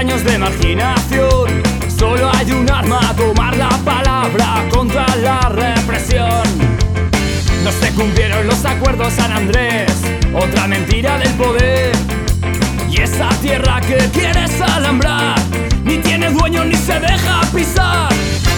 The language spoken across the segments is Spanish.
años de marginación. Solo hay un arma, tomar la palabra contra la represión. No se cumplieron los acuerdos San Andrés, otra mentira del poder. Y esa tierra que quieres alambrar ni tiene dueño ni se deja pisar.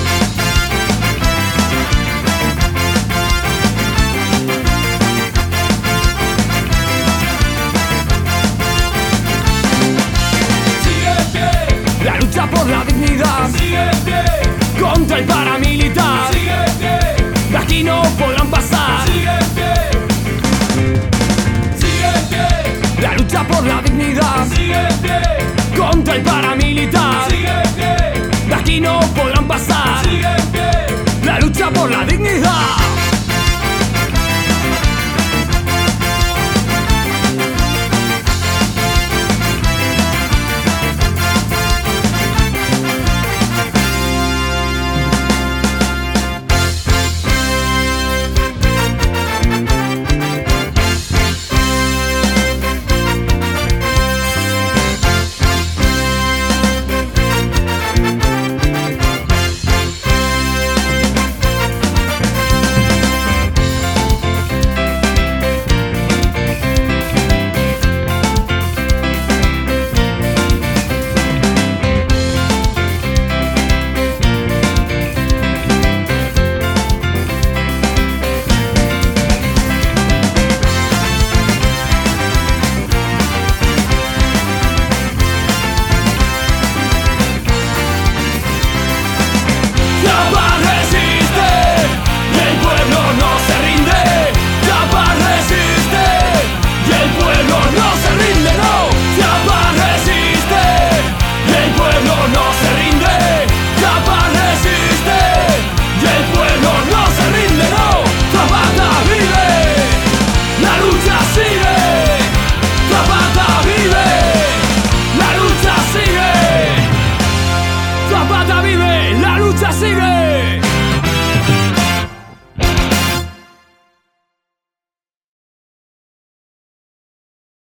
La lucha por la dignidad sigue en pie, contra el paramilitar. sigue en pie, De aquí no podrán pasar. sigue en pie, sigue en pie, La lucha por la dignidad sigue en pie, contra el paramilitar. sigue en pie, De aquí no podrán pasar.